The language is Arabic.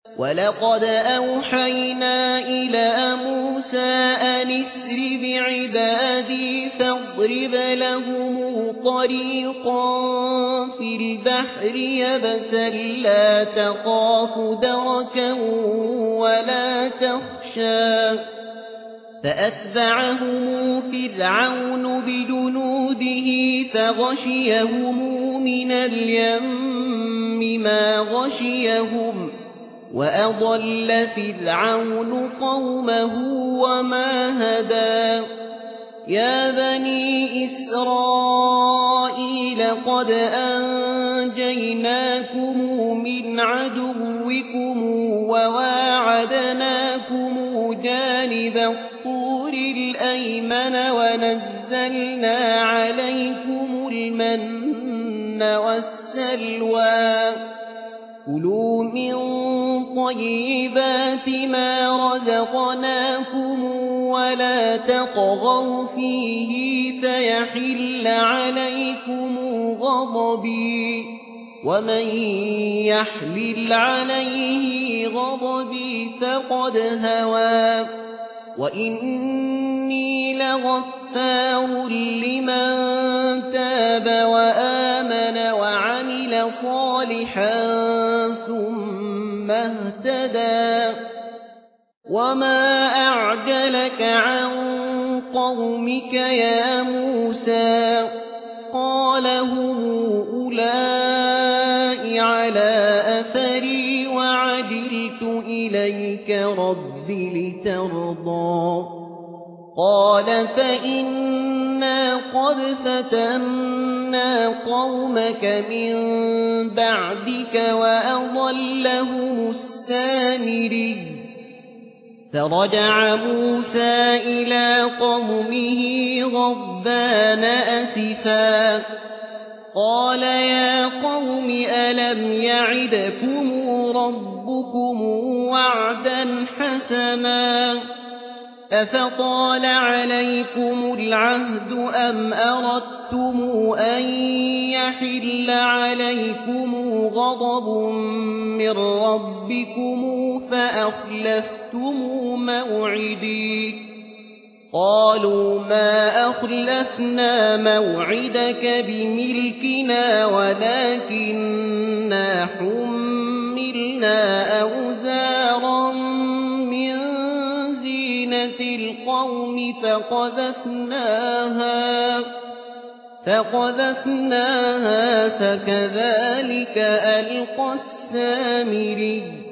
ولقد أوحينا إلى موسى أن اسر بعبادي فاضرب لهم طريقا في البحر يبسا لا تخاف دركا ولا تخشى فأتبعهم فرعون بجنوده فغشيهم من اليم ما غشيهم وأضل فرعون قومه وما هدى يا بني إسرائيل قد أنجيناكم من عدوكم وواعدناكم جانب الطور الأيمن ونزلنا عليكم المن والسلوى كلوا من طيبات ما رزقناكم ولا تطغوا فيه فيحل عليكم غضبي ومن يحلل عليه غضبي فقد هوى وإني لغفار لمن تاب وآمن وعمل صالحا ثم اهتدى وما أعجلك عن قومك يا موسى قال هم أولئك على أثري وعجلت إليك رب لترضى قال فإنا قد فتنا قومك من بعدك وأضلهم السامري فرجع موسى إلى قومه غضبان أسفا قال يا قوم ألم يعدكم ربكم وعدا حسنا أفطال عليكم العهد أم أردتم أن يحل عليكم غضب من ربكم فأخلفتم موعدي قالوا ما أخلفنا موعدك بملكنا ولكننا حملنا أوزارا من زينة القوم فقذفناها فكذلك ألقى السامري